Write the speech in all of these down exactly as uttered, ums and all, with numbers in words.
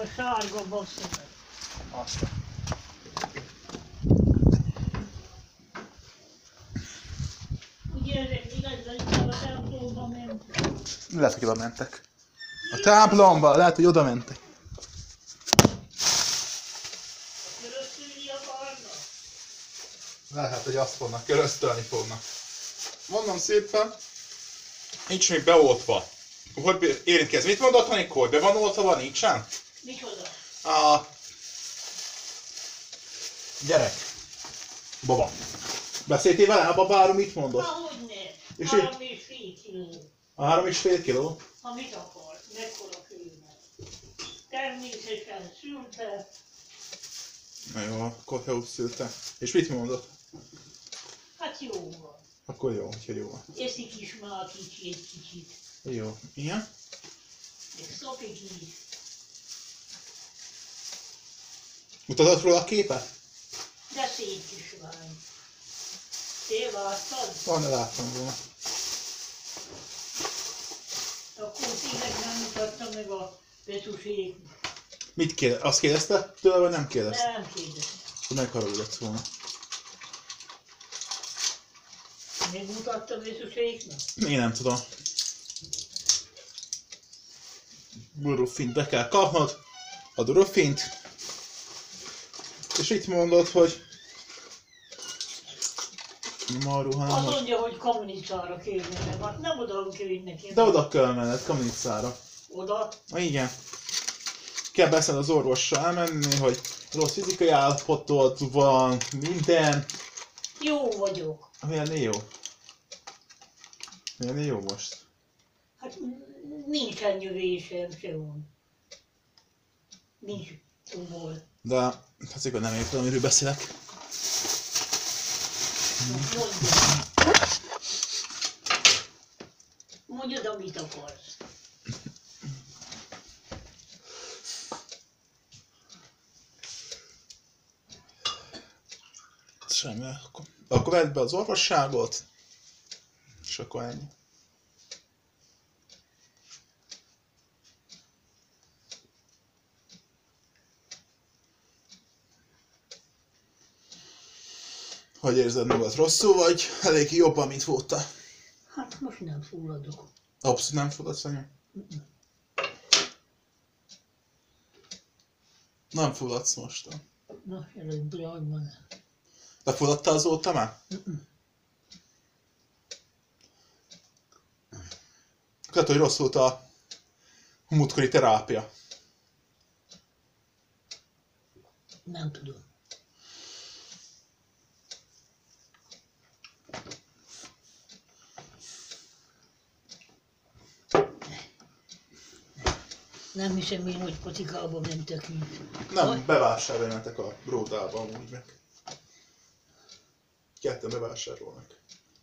A sárga bassza meg. Azt. Ugye ezek igazán inkább a templomba mentek. Lehet, hogy oda mentek. A templomba, lehet, hogy oda mentek. Köröztülni akarnak? Lehet, hogy azt fognak, köröztölni fognak. Mondom szépen, nincs még beoltva. Hogy érintkezz? Mit mondott, Anikó? Be van oltva, van? Nincsen? Micsoda? A... Gyerek. Baba. Beszéltél vele a babáról, mit mondott? Ahogyne. És Három és fél kiló. A három és fél kiló? Ha mit akar, mekkora kőnek. Természetesen szülte. Na jó, akkor jó szülte. És mit mondott? Hát jó van. Akkor jó, hogyha jó van. Eszik is már kicsi egy kicsit. Jó. Igen? Még szopik is. Mutatod róla a képet? De szép kislány. Te láttad? Van, ne láttam volna. Akkor tényleg nem mutatta meg a Petusék. Mit kérdez? Azt kérdezte tőle, vagy nem kérdezte? Nem kérdezte. Akkor megharagudott volna. Megmutatta Petuséknak? Én nem tudom. Ruffint be kell kapnod. Ad a ruffint. És itt mondod, hogy... Maru, Azt mondja, hogy Kamenicára kell mennem, hát nem oda kell nekem. de oda kell menned, Kamenicára. Oda? Na igen. Kell beszélni az orvossal elmenni, hogy rossz fizikai állapotod van, minden. Jó vagyok. Milyen jó? Milyen jó most? Hát nincsen jövésem se van. Nincs túl. De hát igaz, nem értem, amiről beszélek. Mondjad. Mondjad, amit akarsz. Semmi, akkor, akkor vedd be az orvosságot, és akkor ennyi. Hogy érzed magad, rosszul vagy? Elég jobban, mint voltál. Hát most nem fulladok. Abszolút nem fulladsz, anya? Nem fulladsz mostan. Na, előbb jajban. De fulladtál azóta már? Lehet, hogy rossz volt a múltkori terápia. Nem tudom. Nem hiszem én, hogy patikába mentek mint. Nem, bevásárolni mentek a Bródába amúgy meg. Ketten bevásárolnak.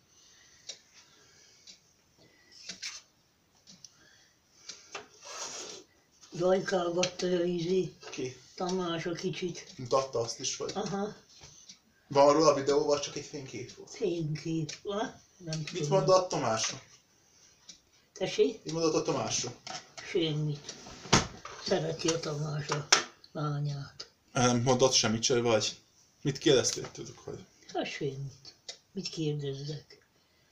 Rajkálgatta a izé. Ki? Tamás a kicsit. Mutatta azt is, vagy? Aha, Van róla a videó, vagy csak egy fénykép volt? fénykép. Ha? Nem tudom. Mit mondott Tamásra? Tessék? Mit mondott a Tamásra? Semmit. Szereti a Tamás a lányát. Nem mondott semmit se, vagy? Mit kérdeztél tőlük, hogy? Hát semmit. Mit kérdezzek?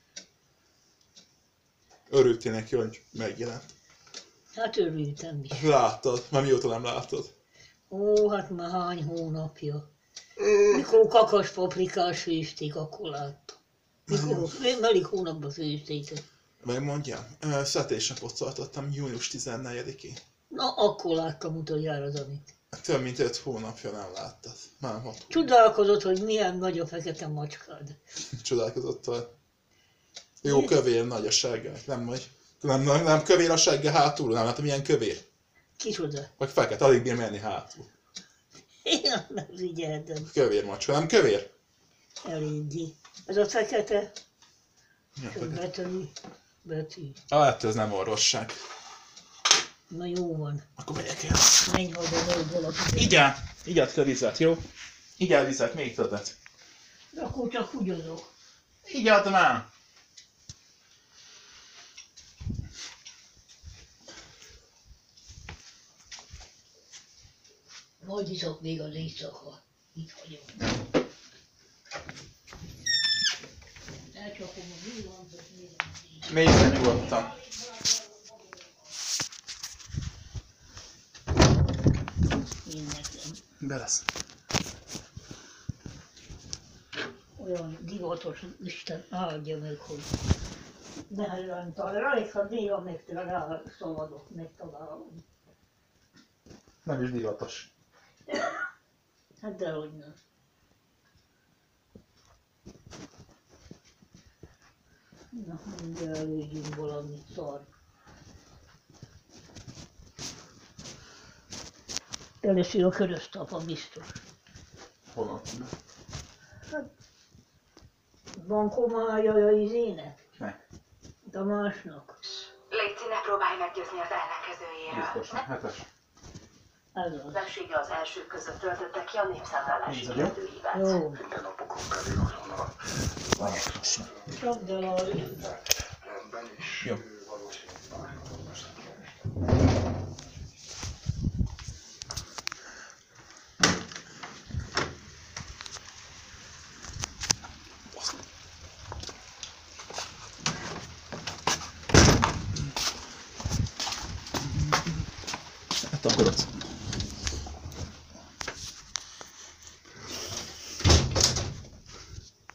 Örültél neki, hogy megjelent. Hát örültem is. Láttad? Már mióta nem láttad? Ó, hát már hány hónapja. Mikor kakas paprikás főzték, akkor láttam. Mikor? Melyik hónapban főzték? Megmondjam? Születésnapot tartottam június tizennegyedikén. Na, akkor láttam utoljára az amit. Több mint öt hónapja nem láttad. Már hat. Csodálkozott, hogy milyen nagy a fekete macskád. Csodálkozott, hogy jó kövér, nagy a segge. Nem vagy? Nem, nem, nem kövér a segge hátul? Nem látom, milyen kövér? Kicsoda? Vagy fekete, alig bír menni hátul. Én nem figyeltem. Kövér macska, nem kövér? Eléggé. Ez a fekete? Ja, Csak betű. Betű. ah, hát ez nem orvosság. Na jó van. Akkor megyek el. Menj oda, hogy valaki. Igen, igyad kell vizet, jó? Igyál vizet, még többet. De akkor csak húgyozok. Igyad már! Majd iszok még az éjszaka. Itt hagyom. Elcsapom a villant, és nézem. Nézzen nyugodtan. Én nekem. De lesz. Olyan divatos, Isten áldja meg, hogy nehezen talál. Rajta néha meg rá szaladok, megtalálom. Nem is divatos. Hát dehogy nem. Na, mindjárt előgyünk valami szar. Először a köröztapa biztos. Honnan? Hát, bankomája a izének? Ne. Tamásnak. Léci, ne próbálj meggyőzni az ellenkezőjéről. Biztosan. Hetes. Ez az. Vesége az elsők között töltötte ki a népszámlálási Nézd, kérdőívet. Jó. Minden napokon belül azonnal választásra. Csak de a... Rendben is. Jó. Valószínűleg most Hát akkor ott.